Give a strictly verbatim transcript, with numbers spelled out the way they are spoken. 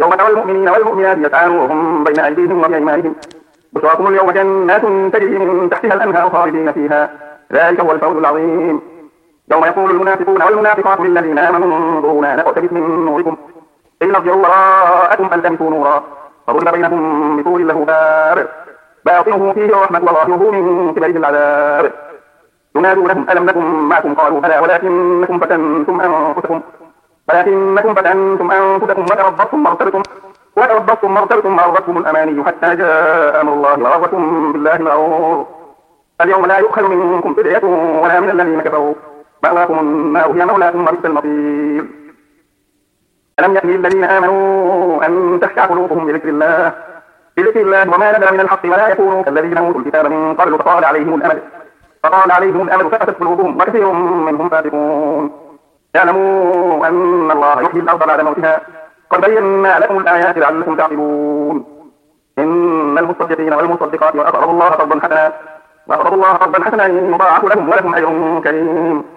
يوم ترى المؤمنين والمؤمنات يسعى نورهم بين أيديهم وبأيمانهم بشراكم اليوم جنات تجري من تحتها الأنهار خالدين فيها ذلك هو الفوز العظيم. يوم يقول المنافقون والمنافقات للذين آمنوا انظرونا نقتبس من نوركم قيل ارجعوا وراءكم فالتمسوا نورا فضرب بينهم بسور له باب باطنه فيه الرحمة وظاهره من قبله العذاب ينادونهم ألم نكن معكم قالوا بلى ولكنكم فتنتم أنفسكم ولكنكم فتنتم أنفسكم وتربصتم وارتبتم وتربصتم وارتبتم وغرتكم الأماني حتى جاء أمر الله وغركم بالله الغرور اليوم لا يؤخذ منكم فدية ولا من الذين كفروا مأواكم النار هي مولاكم وبئس المصير. ألم يأن للذين آمنوا أن تخشع قلوبهم لذكر الله بذكر الله وما نزل من الحق ولا يكونوا كالذين أوتوا الكتاب من قبل فطال عليهم الأمد فطال عليهم الأمد فقست قلوبهم وكثير منهم فاسقون. اعلموا أن الله يحيي الأرض بعد موتها قد بينا لكم الآيات لعلكم تعقلون. إن المصدقين والمصدقات وأقرضوا الله قرضا حسنا وأقرضوا الله قرضا حسنا يضاعف لهم ولهم أجر كريم.